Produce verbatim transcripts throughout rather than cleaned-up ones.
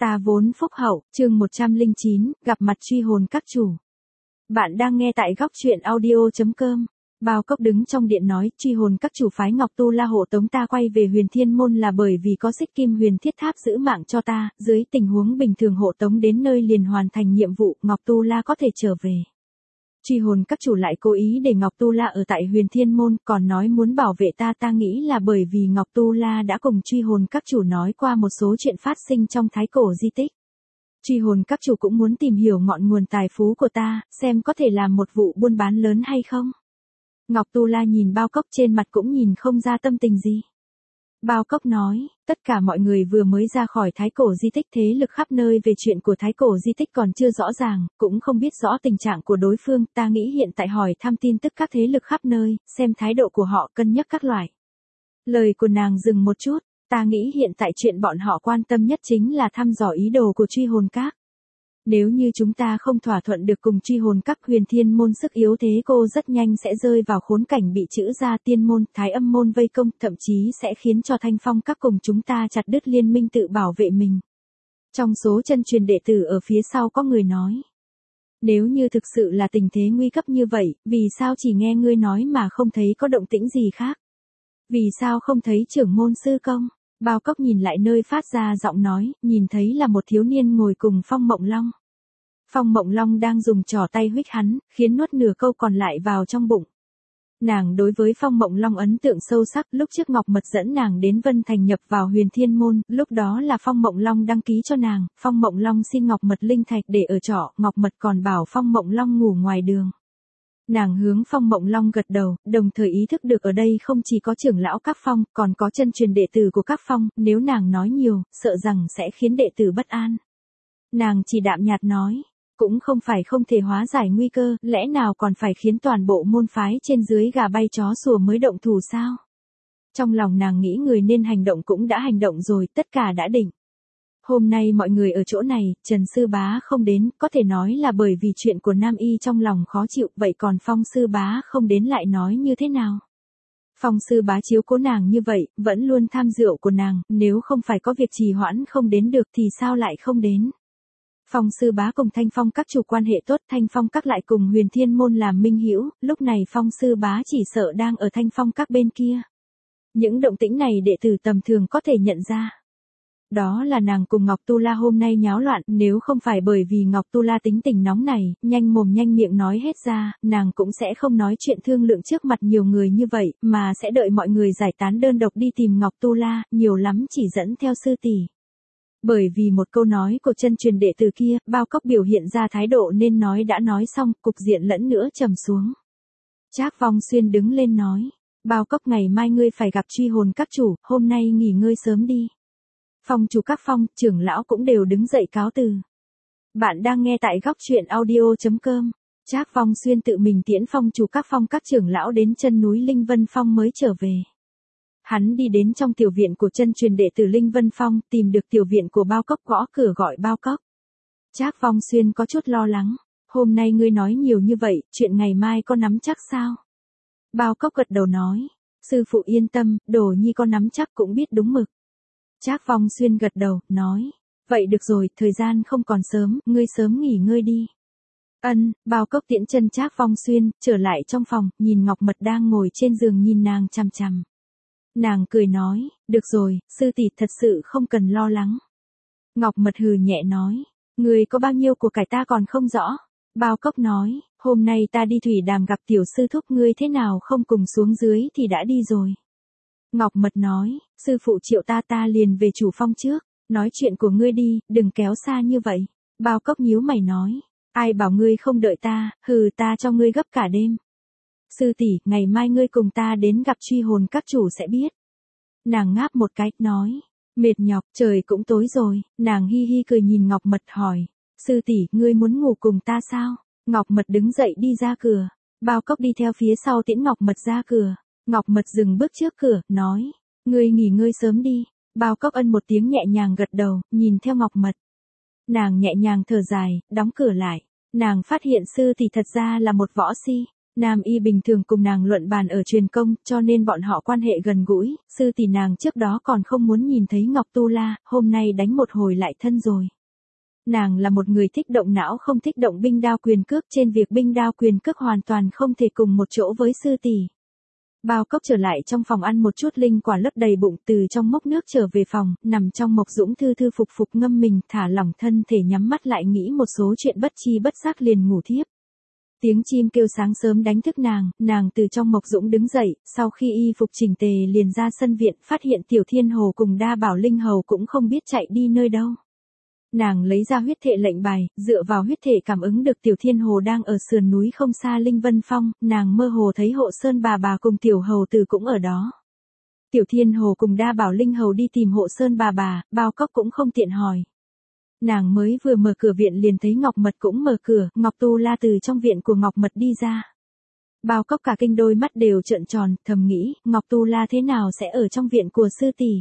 Ta vốn phúc hậu, chương một trăm lẻ chín, gặp mặt truy hồn các chủ. Bạn đang nghe tại góc truyện audio chấm com. Bao Cốc đứng trong điện nói, truy hồn các chủ phái Ngọc Tu La hộ tống ta quay về Huyền Thiên Môn là bởi vì có Xích Kim Huyền Thiết Tháp giữ mạng cho ta, dưới tình huống bình thường hộ tống đến nơi liền hoàn thành nhiệm vụ, Ngọc Tu La có thể trở về. Truy hồn các chủ lại cố ý để Ngọc Tu La ở tại Huyền Thiên Môn, còn nói muốn bảo vệ ta, ta nghĩ là bởi vì Ngọc Tu La đã cùng truy hồn các chủ nói qua một số chuyện phát sinh trong thái cổ di tích. Truy hồn các chủ cũng muốn tìm hiểu ngọn nguồn tài phú của ta, xem có thể làm một vụ buôn bán lớn hay không. Ngọc Tu La nhìn Bao Cốc, trên mặt cũng nhìn không ra tâm tình gì. Bao Cốc nói, tất cả mọi người vừa mới ra khỏi thái cổ di tích, thế lực khắp nơi về chuyện của thái cổ di tích còn chưa rõ ràng, cũng không biết rõ tình trạng của đối phương, ta nghĩ hiện tại hỏi thăm tin tức các thế lực khắp nơi, xem thái độ của họ, cân nhắc các loại. Lời của nàng dừng một chút, ta nghĩ hiện tại chuyện bọn họ quan tâm nhất chính là thăm dò ý đồ của truy hồn các. Nếu như chúng ta không thỏa thuận được cùng truy hồn các, Huyền Thiên Môn sức yếu thế cô rất nhanh sẽ rơi vào khốn cảnh bị Trữ Gia Tiên Môn, Thái Âm Môn vây công, thậm chí sẽ khiến cho Thanh Phong các cùng chúng ta chặt đứt liên minh tự bảo vệ mình. Trong số chân truyền đệ tử ở phía sau có người nói. Nếu như thực sự là tình thế nguy cấp như vậy, vì sao chỉ nghe ngươi nói mà không thấy có động tĩnh gì khác? Vì sao không thấy trưởng môn sư công? Bao Cốc nhìn lại nơi phát ra giọng nói, nhìn thấy là một thiếu niên ngồi cùng Phong Mộng Long. Phong Mộng Long đang dùng trỏ tay huých hắn, khiến nuốt nửa câu còn lại vào trong bụng. Nàng đối với Phong Mộng Long ấn tượng sâu sắc, lúc trước Ngọc Mật dẫn nàng đến Vân Thành nhập vào Huyền Thiên Môn, lúc đó là Phong Mộng Long đăng ký cho nàng, Phong Mộng Long xin Ngọc Mật linh thạch để ở trọ, Ngọc Mật còn bảo Phong Mộng Long ngủ ngoài đường. Nàng hướng Phong Mộng Long gật đầu, đồng thời ý thức được ở đây không chỉ có trưởng lão các phong, còn có chân truyền đệ tử của các phong, nếu nàng nói nhiều, sợ rằng sẽ khiến đệ tử bất an. Nàng chỉ đạm nhạt nói, cũng không phải không thể hóa giải nguy cơ, lẽ nào còn phải khiến toàn bộ môn phái trên dưới gà bay chó sủa mới động thủ sao? Trong lòng nàng nghĩ người nên hành động cũng đã hành động rồi, tất cả đã định. Hôm nay mọi người ở chỗ này, Trần Sư Bá không đến, có thể nói là bởi vì chuyện của Nam Y trong lòng khó chịu, vậy còn Phong Sư Bá không đến lại nói như thế nào? Phong Sư Bá chiếu cố nàng như vậy, vẫn luôn tham rượu của nàng, nếu không phải có việc trì hoãn không đến được thì sao lại không đến? Phong Sư Bá cùng Thanh Phong các chủ quan hệ tốt, Thanh Phong các lại cùng Huyền Thiên Môn làm minh hữu, lúc này Phong Sư Bá chỉ sợ đang ở Thanh Phong các bên kia. Những động tĩnh này đệ tử tầm thường có thể nhận ra. Đó là nàng cùng Ngọc Tu La hôm nay nháo loạn, nếu không phải bởi vì Ngọc Tu La tính tình nóng này, nhanh mồm nhanh miệng nói hết ra, nàng cũng sẽ không nói chuyện thương lượng trước mặt nhiều người như vậy, mà sẽ đợi mọi người giải tán đơn độc đi tìm Ngọc Tu La, nhiều lắm chỉ dẫn theo sư tỷ. Bởi vì một câu nói của chân truyền đệ tử kia, Bao Cốc biểu hiện ra thái độ nên nói đã nói xong, cục diện lẫn nữa trầm xuống. Trác Vong Xuyên đứng lên nói, Bao Cốc ngày mai ngươi phải gặp truy hồn các chủ, hôm nay nghỉ ngơi sớm đi. Phong chủ các phong, trưởng lão cũng đều đứng dậy cáo từ. Bạn đang nghe tại góc truyện audio chấm com. Trác Vong Xuyên tự mình tiễn phong chủ các phong các trưởng lão đến chân núi Linh Vân Phong mới trở về. Hắn đi đến trong tiểu viện của chân truyền đệ tử Linh Vân Phong, tìm được tiểu viện của Bao Cốc, gõ cửa gọi Bao Cốc. Trác Vong Xuyên có chút lo lắng, hôm nay ngươi nói nhiều như vậy, chuyện ngày mai có nắm chắc sao? Bao Cốc gật đầu nói, sư phụ yên tâm, Đồ Nhi có nắm chắc cũng biết đúng mực. Trác Vong Xuyên gật đầu, nói, vậy được rồi, thời gian không còn sớm, ngươi sớm nghỉ ngơi đi. Ân, Bao Cốc tiễn chân Trác Vong Xuyên, trở lại trong phòng, nhìn Ngọc Mật đang ngồi trên giường nhìn nàng chằm chằm. Nàng cười nói, được rồi, sư tỷ thật sự không cần lo lắng. Ngọc Mật hừ nhẹ nói, ngươi có bao nhiêu của cải ta còn không rõ. Bao Cốc nói, hôm nay ta đi thủy đàm gặp tiểu sư thúc, ngươi thế nào không cùng xuống dưới thì đã đi rồi. Ngọc Mật nói, sư phụ triệu ta ta liền về chủ phong trước, nói chuyện của ngươi đi, đừng kéo xa như vậy. Bao Cốc nhíu mày nói, ai bảo ngươi không đợi ta, hừ ta cho ngươi gấp cả đêm. Sư tỷ, ngày mai ngươi cùng ta đến gặp truy hồn các chủ sẽ biết. Nàng ngáp một cái, nói, mệt nhọc, trời cũng tối rồi, nàng hi hi cười nhìn Ngọc Mật hỏi, sư tỷ, ngươi muốn ngủ cùng ta sao? Ngọc Mật đứng dậy đi ra cửa, Bao Cốc đi theo phía sau tiễn Ngọc Mật ra cửa. Ngọc Mật dừng bước trước cửa, nói, ngươi nghỉ ngơi sớm đi. Bao Cốc ân một tiếng nhẹ nhàng gật đầu, nhìn theo Ngọc Mật. Nàng nhẹ nhàng thở dài, đóng cửa lại. Nàng phát hiện sư thì thật ra là một võ si. Nam y bình thường cùng nàng luận bàn ở truyền công, cho nên bọn họ quan hệ gần gũi, sư tỷ nàng trước đó còn không muốn nhìn thấy Ngọc Tu La, hôm nay đánh một hồi lại thân rồi. Nàng là một người thích động não không thích động binh đao quyền cước, trên việc binh đao quyền cước hoàn toàn không thể cùng một chỗ với sư tỷ. Bao Cốc trở lại trong phòng ăn một chút linh quả lấp đầy bụng, từ trong mốc nước trở về phòng, nằm trong Mộc Dũng thư thư phục phục ngâm mình, thả lỏng thân thể nhắm mắt lại nghĩ một số chuyện bất chi bất giác liền ngủ thiếp. Tiếng chim kêu sáng sớm đánh thức nàng, nàng từ trong Mộc Dũng đứng dậy, sau khi y phục chỉnh tề liền ra sân viện, phát hiện Tiểu Thiên Hồ cùng Đa Bảo Linh Hầu cũng không biết chạy đi nơi đâu. Nàng lấy ra huyết thể lệnh bài, dựa vào huyết thể cảm ứng được Tiểu Thiên Hồ đang ở sườn núi không xa Linh Vân Phong, nàng mơ hồ thấy Hộ Sơn bà bà cùng Tiểu Hầu Tử cũng ở đó. Tiểu Thiên Hồ cùng Đa Bảo Linh Hầu đi tìm Hộ Sơn bà bà, Bao Cốc cũng không tiện hỏi. Nàng mới vừa mở cửa viện liền thấy Ngọc Mật cũng mở cửa, Ngọc Tu La từ trong viện của Ngọc Mật đi ra. Bao Cốc cả kinh đôi mắt đều trợn tròn, thầm nghĩ, Ngọc Tu La thế nào sẽ ở trong viện của sư tỷ?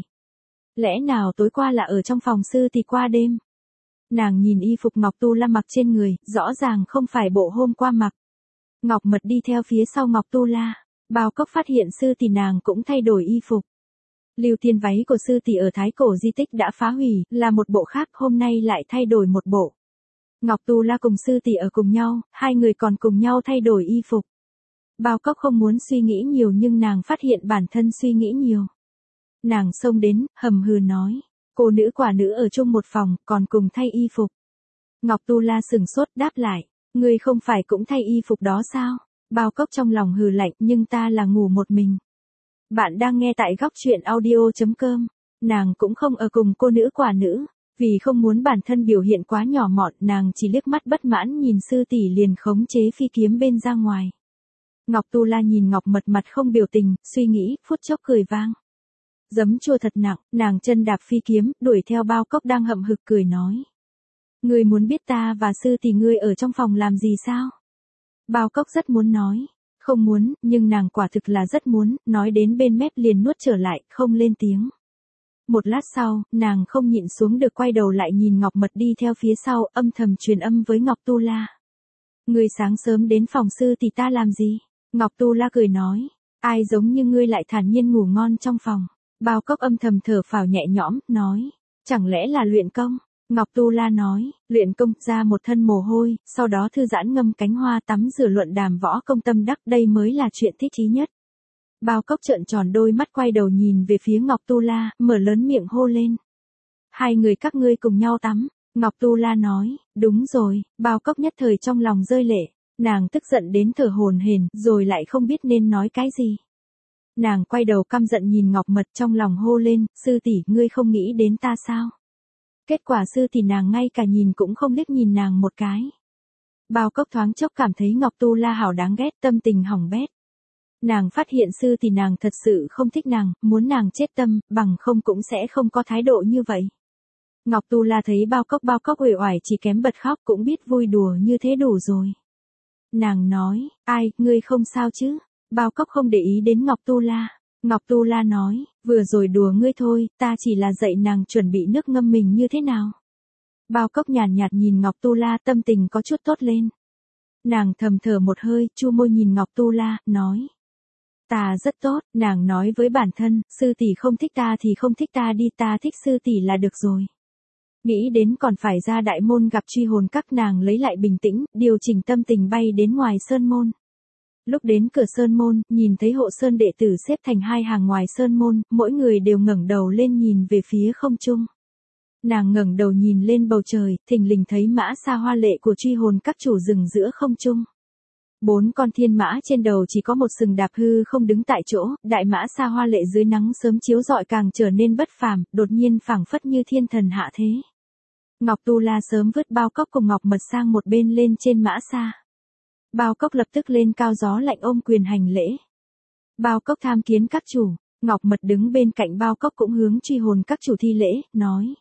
Lẽ nào tối qua là ở trong phòng sư tỷ qua đêm? Nàng nhìn y phục Ngọc Tu La mặc trên người, rõ ràng không phải bộ hôm qua mặc. Ngọc Mật đi theo phía sau Ngọc Tu La, Bao Cốc phát hiện sư tỷ nàng cũng thay đổi y phục. Lưu Tiên váy của sư tỷ ở Thái Cổ di tích đã phá hủy, là một bộ khác, hôm nay lại thay đổi một bộ. Ngọc Tu La cùng sư tỷ ở cùng nhau, hai người còn cùng nhau thay đổi y phục. Bao Cốc không muốn suy nghĩ nhiều nhưng nàng phát hiện bản thân suy nghĩ nhiều. Nàng xông đến, hầm hừ nói, cô nữ quả nữ ở chung một phòng, còn cùng thay y phục. Ngọc Tu La sừng sốt đáp lại, ngươi không phải cũng thay y phục đó sao? Bao Cốc trong lòng hừ lạnh, nhưng ta là ngủ một mình. Bạn đang nghe tại góc truyện audio.com. Nàng cũng không ở cùng cô nữ quả nữ, vì không muốn bản thân biểu hiện quá nhỏ mọn, nàng chỉ liếc mắt bất mãn nhìn sư tỷ liền khống chế phi kiếm bên ra ngoài. Ngọc Tu La nhìn Ngọc Mật mặt không biểu tình, suy nghĩ, phút chốc cười vang. Giấm chua thật nặng, nàng chân đạp phi kiếm, đuổi theo Bao Cốc đang hậm hực cười nói. Ngươi muốn biết ta và sư tỷ ngươi ở trong phòng làm gì sao? Bao Cốc rất muốn nói. Không muốn, nhưng nàng quả thực là rất muốn, nói đến bên mép liền nuốt trở lại, không lên tiếng. Một lát sau, nàng không nhịn xuống được quay đầu lại nhìn Ngọc Mật đi theo phía sau, âm thầm truyền âm với Ngọc Tu La. Ngươi sáng sớm đến phòng sư tỷ ta làm gì? Ngọc Tu La cười nói, ai giống như ngươi lại thản nhiên ngủ ngon trong phòng. Bao Cốc âm thầm thở phào nhẹ nhõm, nói, chẳng lẽ là luyện công? Ngọc Tu La nói, luyện công, ra một thân mồ hôi, sau đó thư giãn ngâm cánh hoa tắm rửa luận đàm võ công tâm đắc, đây mới là chuyện thích chí nhất. Bao Cốc trợn tròn đôi mắt quay đầu nhìn về phía Ngọc Tu La, mở lớn miệng hô lên. Hai người các ngươi cùng nhau tắm, Ngọc Tu La nói, đúng rồi, Bao Cốc nhất thời trong lòng rơi lệ, nàng tức giận đến thở hổn hển, rồi lại không biết nên nói cái gì. Nàng quay đầu căm giận nhìn Ngọc Mật trong lòng hô lên, sư tỷ, ngươi không nghĩ đến ta sao? Kết quả sư tỷ nàng ngay cả nhìn cũng không liếc nhìn nàng một cái. Bao Cốc thoáng chốc cảm thấy Ngọc Tu La hảo đáng ghét, tâm tình hỏng bét. Nàng phát hiện sư tỷ nàng thật sự không thích nàng, muốn nàng chết tâm, bằng không cũng sẽ không có thái độ như vậy. Ngọc Tu La thấy Bao Cốc Bao Cốc uể oải chỉ kém bật khóc, cũng biết vui đùa như thế đủ rồi. Nàng nói, ai, ngươi không sao chứ? Bao Cốc không để ý đến Ngọc Tu La. Ngọc Tu La nói, vừa rồi đùa ngươi thôi, ta chỉ là dạy nàng chuẩn bị nước ngâm mình như thế nào. Bao Cốc nhàn nhạt nhìn Ngọc Tu La, tâm tình có chút tốt lên. Nàng thầm thở một hơi, chu môi nhìn Ngọc Tu La, nói. Ta rất tốt, nàng nói với bản thân, sư tỷ không thích ta thì không thích ta đi, ta thích sư tỷ là được rồi. Nghĩ đến còn phải ra đại môn gặp truy hồn các, nàng lấy lại bình tĩnh, điều chỉnh tâm tình bay đến ngoài sơn môn. Lúc đến cửa sơn môn, nhìn thấy Hộ Sơn đệ tử xếp thành hai hàng ngoài sơn môn, mỗi người đều ngẩng đầu lên nhìn về phía không trung. Nàng ngẩng đầu nhìn lên bầu trời, thình lình thấy mã xa hoa lệ của truy hồn các chủ dừng giữa không trung. Bốn con thiên mã trên đầu chỉ có một sừng đạp hư không đứng tại chỗ, đại mã xa hoa lệ dưới nắng sớm chiếu rọi càng trở nên bất phàm, đột nhiên phảng phất như thiên thần hạ thế. Ngọc Tu La sớm vứt Bao Cốc cùng Ngọc Mật sang một bên lên trên mã xa. Bao Cốc lập tức lên cao gió lạnh ôm quyền hành lễ. Bao Cốc tham kiến các chủ, Ngọc Mật đứng bên cạnh Bao Cốc cũng hướng truy hồn các chủ thi lễ, nói.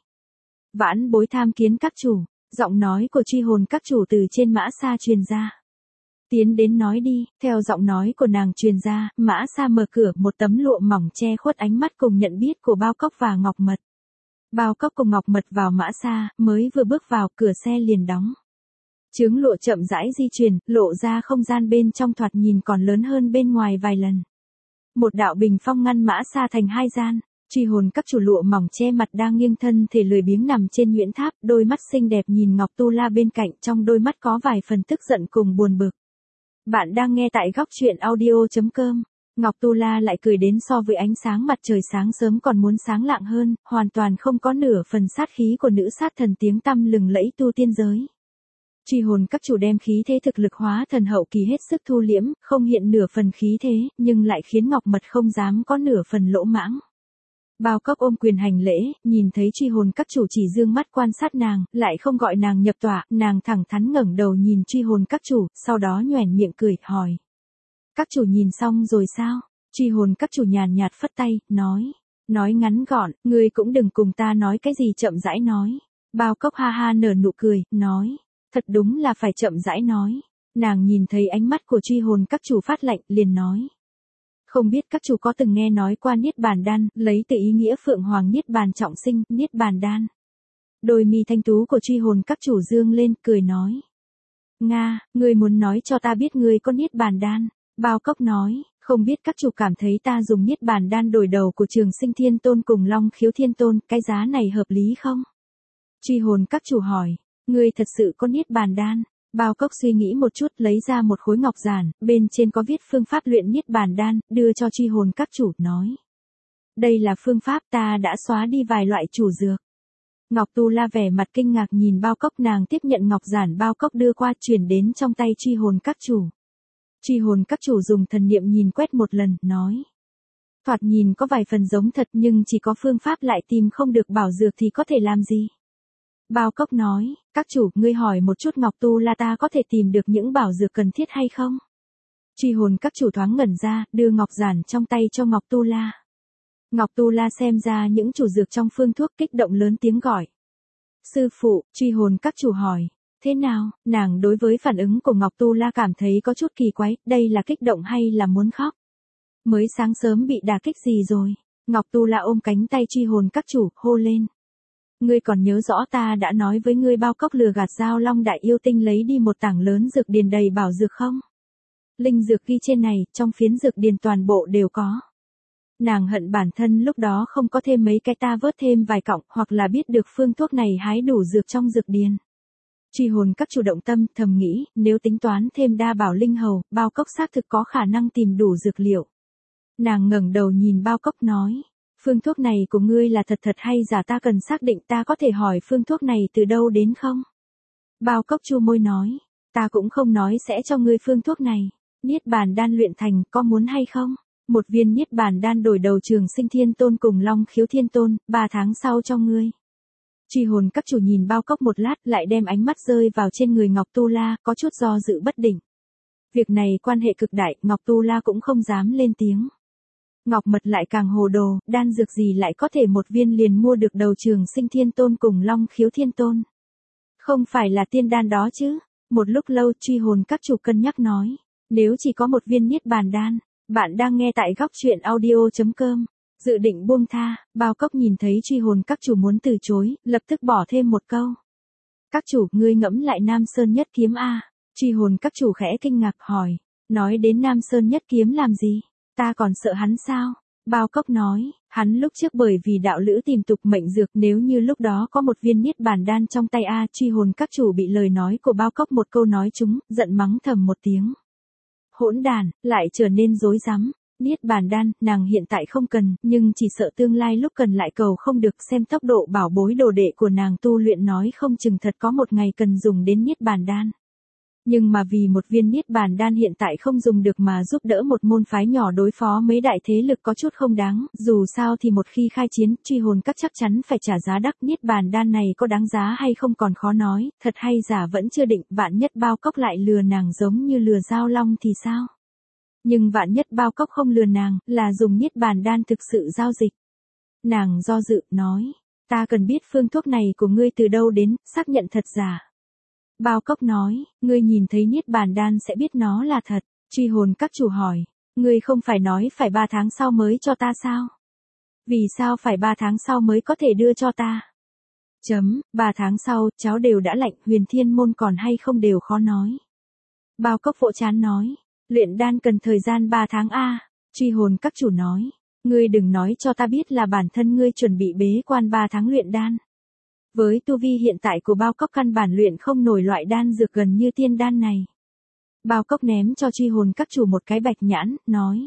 Vãn bối tham kiến các chủ, giọng nói của truy hồn các chủ từ trên mã xa truyền ra. Tiến đến nói đi, theo giọng nói của nàng truyền ra, mã xa mở cửa, một tấm lụa mỏng che khuất ánh mắt cùng nhận biết của Bao Cốc và Ngọc Mật. Bao Cốc cùng Ngọc Mật vào mã xa, mới vừa bước vào cửa xe liền đóng. Chướng lụa chậm rãi di chuyển, lộ ra không gian bên trong thoạt nhìn còn lớn hơn bên ngoài vài lần. Một đạo bình phong ngăn mã xa thành hai gian. Truy hồn các chủ lụa mỏng che mặt đang nghiêng thân thể lười biếng nằm trên nhuyễn tháp, đôi mắt xinh đẹp nhìn Ngọc Tu La bên cạnh, trong đôi mắt có vài phần tức giận cùng buồn bực. Bạn đang nghe tại góc truyện audio chấm com. Ngọc Tu La lại cười đến so với ánh sáng mặt trời sáng sớm còn muốn sáng lạng hơn, hoàn toàn không có nửa phần sát khí của nữ sát thần tiếng tăm lừng lẫy tu tiên giới. Truy hồn các chủ đem khí thế thực lực hóa thần hậu kỳ hết sức thu liễm, không hiện nửa phần khí thế, nhưng lại khiến Ngọc Mật không dám có nửa phần lỗ mãng. Bao Cốc ôm quyền hành lễ, nhìn thấy truy hồn các chủ chỉ dương mắt quan sát nàng, lại không gọi nàng nhập tọa, nàng thẳng thắn ngẩng đầu nhìn truy hồn các chủ, sau đó nhoẻn miệng cười, hỏi. Các chủ nhìn xong rồi sao? Truy hồn các chủ nhàn nhạt phất tay, nói. Nói ngắn gọn, ngươi cũng đừng cùng ta nói cái gì chậm rãi nói. Bao Cốc ha ha nở nụ cười, nói. Thật đúng là phải chậm rãi nói. Nàng nhìn thấy ánh mắt của truy hồn các chủ phát lạnh, liền nói. Không biết các chủ có từng nghe nói qua Niết Bàn Đan, lấy từ ý nghĩa Phượng Hoàng Niết Bàn trọng sinh, Niết Bàn Đan. Đôi mi thanh tú của truy hồn các chủ dương lên, cười nói. Nga, ngươi muốn nói cho ta biết ngươi có Niết Bàn Đan. Bao Cốc nói, không biết các chủ cảm thấy ta dùng Niết Bàn Đan đổi đầu của Trường Sinh Thiên Tôn cùng Long Khiếu Thiên Tôn, cái giá này hợp lý không? Truy hồn các chủ hỏi, ngươi thật sự có Niết Bàn Đan? Bao Cốc suy nghĩ một chút, lấy ra một khối ngọc giản, bên trên có viết phương pháp luyện Niết Bàn Đan, đưa cho truy hồn các chủ, nói. Đây là phương pháp, ta đã xóa đi vài loại chủ dược. Ngọc Tu La vẻ mặt kinh ngạc nhìn Bao Cốc, nàng tiếp nhận ngọc giản Bao Cốc đưa qua, chuyển đến trong tay truy hồn các chủ. Truy hồn các chủ dùng thần niệm nhìn quét một lần, nói. Thoạt nhìn có vài phần giống thật, nhưng chỉ có phương pháp lại tìm không được bảo dược thì có thể làm gì? Bao Cốc nói, các chủ, ngươi hỏi một chút Ngọc Tu La ta có thể tìm được những bảo dược cần thiết hay không? Truy hồn các chủ thoáng ngẩn ra, đưa ngọc giản trong tay cho Ngọc Tu La. Ngọc Tu La xem ra những chủ dược trong phương thuốc, kích động lớn tiếng gọi. Sư phụ, truy hồn các chủ hỏi, thế nào? Nàng đối với phản ứng của Ngọc Tu La cảm thấy có chút kỳ quái, đây là kích động hay là muốn khóc? Mới sáng sớm bị đả kích gì rồi? Ngọc Tu La ôm cánh tay truy hồn các chủ, hô lên. Ngươi còn nhớ rõ ta đã nói với ngươi Bao Cốc lừa gạt Giao Long đại yêu tinh lấy đi một tảng lớn dược điền đầy bảo dược không? Linh dược ghi trên này, trong phiến dược điền toàn bộ đều có. Nàng hận bản thân lúc đó không có thêm mấy cái, ta vớt thêm vài cọng, hoặc là biết được phương thuốc này hái đủ dược trong dược điền. Truy hồn các chủ động tâm, thầm nghĩ, nếu tính toán thêm đa bảo linh hầu, Bao Cốc xác thực có khả năng tìm đủ dược liệu. Nàng ngẩng đầu nhìn Bao Cốc nói. Phương thuốc này của ngươi là thật thật hay giả, ta cần xác định, ta có thể hỏi phương thuốc này từ đâu đến không? Bao Cốc chu môi nói, ta cũng không nói sẽ cho ngươi phương thuốc này. Niết Bàn Đan luyện thành, có muốn hay không? Một viên Niết Bàn Đan đổi đầu Trường Sinh Thiên Tôn cùng Long Khiếu Thiên Tôn, ba tháng sau cho ngươi. Truy hồn các chủ nhìn Bao Cốc một lát, lại đem ánh mắt rơi vào trên người Ngọc Tu La, có chút do dự bất định. Việc này quan hệ cực đại, Ngọc Tu La cũng không dám lên tiếng. Ngọc Mật lại càng hồ đồ, đan dược gì lại có thể một viên liền mua được đầu Trường Sinh Thiên Tôn cùng Long Khiếu Thiên Tôn? Không phải là tiên đan đó chứ? Một lúc lâu truy hồn các chủ cân nhắc nói, nếu chỉ có một viên Niết Bàn Đan. Bạn đang nghe tại góc truyện audio chấm com. Dự định buông tha, Bao Cốc nhìn thấy truy hồn các chủ muốn từ chối, lập tức bỏ thêm một câu. Các chủ, ngươi ngẫm lại Nam Sơn Nhất Kiếm a? Truy hồn các chủ khẽ kinh ngạc hỏi, nói đến Nam Sơn Nhất Kiếm làm gì? Ta còn sợ hắn sao? Bao Cốc nói, hắn lúc trước bởi vì đạo lữ tìm tục mệnh dược, nếu như lúc đó có một viên Niết Bàn Đan trong tay a, truy hồn các chủ bị lời nói của Bao Cốc một câu nói trúng, giận mắng thầm một tiếng. Hỗn đàn, lại trở nên rối rắm. Niết Bàn Đan, nàng hiện tại không cần, nhưng chỉ sợ tương lai lúc cần lại cầu không được, xem tốc độ bảo bối đồ đệ của nàng tu luyện nói không chừng thật có một ngày cần dùng đến Niết Bàn Đan. Nhưng mà vì một viên Niết Bàn Đan hiện tại không dùng được mà giúp đỡ một môn phái nhỏ đối phó mấy đại thế lực có chút không đáng, dù sao thì một khi khai chiến, truy hồn các chắc chắn phải trả giá đắt. Niết Bàn Đan này có đáng giá hay không còn khó nói, thật hay giả vẫn chưa định, vạn nhất Bao Cốc lại lừa nàng giống như lừa Giao Long thì sao? Nhưng vạn nhất Bao Cốc không lừa nàng, là dùng Niết Bàn Đan thực sự giao dịch. Nàng do dự, nói, ta cần biết phương thuốc này của ngươi từ đâu đến, xác nhận thật giả. Bao Cốc nói, ngươi nhìn thấy Niết Bàn Đan sẽ biết nó là thật. Truy hồn các chủ hỏi, ngươi không phải nói phải ba tháng sau mới cho ta sao? Vì sao phải ba tháng sau mới có thể đưa cho ta? Chấm, ba tháng sau, cháo đều đã lạnh, huyền thiên môn còn hay không đều khó nói. Bao Cốc vỗ chán nói, luyện đan cần thời gian ba tháng a. Truy hồn các chủ nói, ngươi đừng nói cho ta biết là bản thân ngươi chuẩn bị bế quan ba tháng luyện đan. Với tu vi hiện tại của Bao Cốc căn bản luyện không nổi loại đan dược gần như tiên đan này. Bao Cốc ném cho truy hồn các chủ một cái bạch nhãn, nói.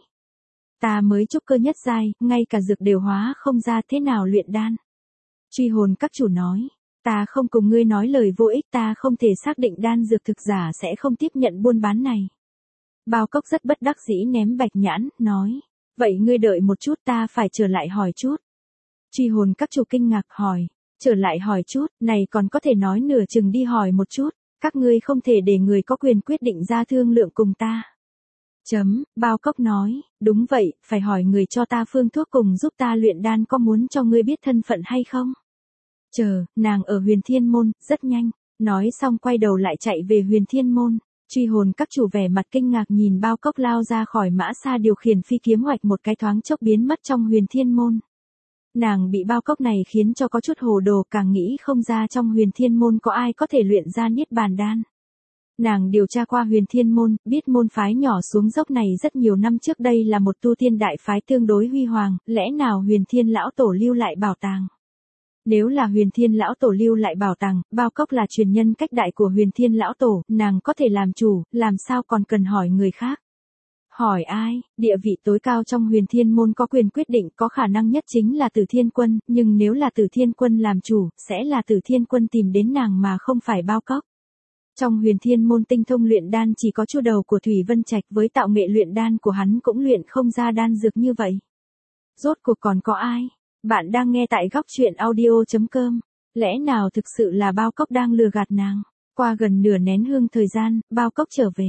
Ta mới trúc cơ nhất giai, ngay cả dược đều hóa không ra thế nào luyện đan. Truy hồn các chủ nói, ta không cùng ngươi nói lời vô ích, ta không thể xác định đan dược thực giả sẽ không tiếp nhận buôn bán này. Bao Cốc rất bất đắc dĩ ném bạch nhãn, nói, vậy ngươi đợi một chút, ta phải trở lại hỏi chút. Truy hồn các chủ kinh ngạc hỏi, trở lại hỏi chút, này còn có thể nói nửa chừng đi hỏi một chút, các ngươi không thể để người có quyền quyết định ra thương lượng cùng ta. Chấm, Bao Cốc nói, đúng vậy, phải hỏi người cho ta phương thuốc cùng giúp ta luyện đan có muốn cho ngươi biết thân phận hay không? Chờ, nàng ở huyền thiên môn, rất nhanh, nói xong quay đầu lại chạy về huyền thiên môn. Truy hồn các chủ vẻ mặt kinh ngạc nhìn Bao Cốc lao ra khỏi mã xa điều khiển phi kiếm hoạch một cái thoáng chốc biến mất trong huyền thiên môn. Nàng bị Bao Cốc này khiến cho có chút hồ đồ, càng nghĩ không ra trong huyền thiên môn có ai có thể luyện ra niết bàn đan. Nàng điều tra qua huyền thiên môn, biết môn phái nhỏ xuống dốc này rất nhiều năm trước đây là một tu tiên đại phái tương đối huy hoàng, lẽ nào huyền thiên lão tổ lưu lại bảo tàng. Nếu là huyền thiên lão tổ lưu lại bảo tàng, Bao Cốc là truyền nhân cách đại của huyền thiên lão tổ, nàng có thể làm chủ, làm sao còn cần hỏi người khác. Hỏi ai, địa vị tối cao trong huyền thiên môn có quyền quyết định có khả năng nhất chính là Tử Thiên Quân, nhưng nếu là Tử Thiên Quân làm chủ, sẽ là Tử Thiên Quân tìm đến nàng mà không phải Bao Cốc. Trong huyền thiên môn tinh thông luyện đan chỉ có chu đầu của Thủy Vân Trạch, với tạo nghệ luyện đan của hắn cũng luyện không ra đan dược như vậy. Rốt cuộc còn có ai? Bạn đang nghe tại góc truyện audio chấm com. Lẽ nào thực sự là Bao Cốc đang lừa gạt nàng? Qua gần nửa nén hương thời gian, Bao Cốc trở về.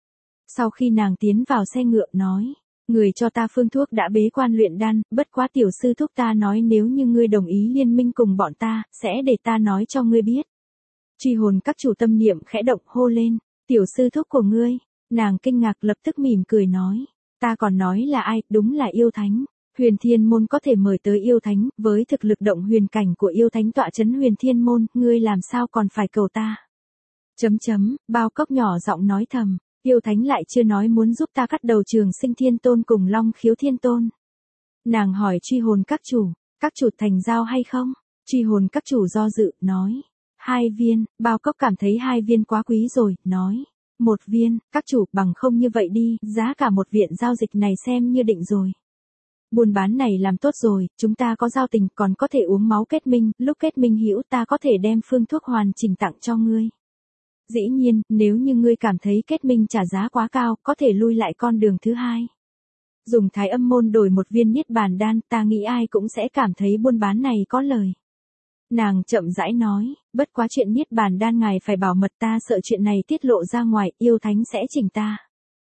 Sau khi nàng tiến vào xe ngựa nói, người cho ta phương thuốc đã bế quan luyện đan, bất quá tiểu sư thúc ta nói nếu như ngươi đồng ý liên minh cùng bọn ta, sẽ để ta nói cho ngươi biết. Truy hồn các chủ tâm niệm khẽ động hô lên, tiểu sư thúc của ngươi, nàng kinh ngạc lập tức mỉm cười nói, ta còn nói là ai, đúng là yêu thánh. Huyền thiên môn có thể mời tới yêu thánh, với thực lực động huyền cảnh của yêu thánh tọa chấn huyền thiên môn, ngươi làm sao còn phải cầu ta. Chấm chấm, Bao Cốc nhỏ giọng nói thầm, yêu thánh lại chưa nói muốn giúp ta cắt đầu Trường Sinh Thiên Tôn cùng Long Khiếu Thiên Tôn. Nàng hỏi truy hồn các chủ, các chủ thành giao hay không? Truy hồn các chủ do dự, nói, hai viên. Bao Cốc cảm thấy hai viên quá quý rồi, nói, một viên, các chủ, bằng không như vậy đi, giá cả một viện giao dịch này xem như định rồi. Buôn bán này làm tốt rồi, chúng ta có giao tình, còn có thể uống máu kết minh, lúc kết minh hữu ta có thể đem phương thuốc hoàn chỉnh tặng cho ngươi. Dĩ nhiên, nếu như ngươi cảm thấy kết minh trả giá quá cao, có thể lui lại con đường thứ hai. Dùng Thái Âm môn đổi một viên niết bàn đan, ta nghĩ ai cũng sẽ cảm thấy buôn bán này có lời. Nàng chậm rãi nói, bất quá chuyện niết bàn đan ngài phải bảo mật, ta sợ chuyện này tiết lộ ra ngoài, yêu thánh sẽ chỉnh ta.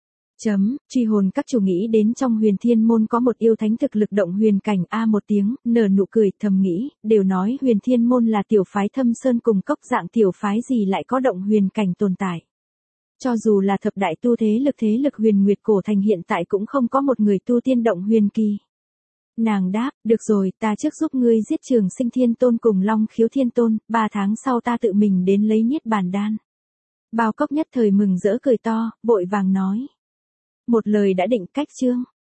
Chấm, truy hồn các chủ nghĩ đến trong huyền thiên môn có một yêu thánh thực lực động huyền cảnh a một tiếng, nở nụ cười, thầm nghĩ, đều nói huyền thiên môn là tiểu phái thâm sơn cùng cốc dạng tiểu phái gì lại có động huyền cảnh tồn tại. Cho dù là thập đại tu thế lực thế lực huyền nguyệt cổ thành hiện tại cũng không có một người tu tiên động huyền kỳ. Nàng đáp, được rồi, ta trước giúp ngươi giết Trường Sinh Thiên Tôn cùng Long Khiếu Thiên Tôn, ba tháng sau ta tự mình đến lấy niết bàn đan. Bao Cốc nhất thời mừng rỡ cười to, vội vàng nói. Một lời đã định, cách chương.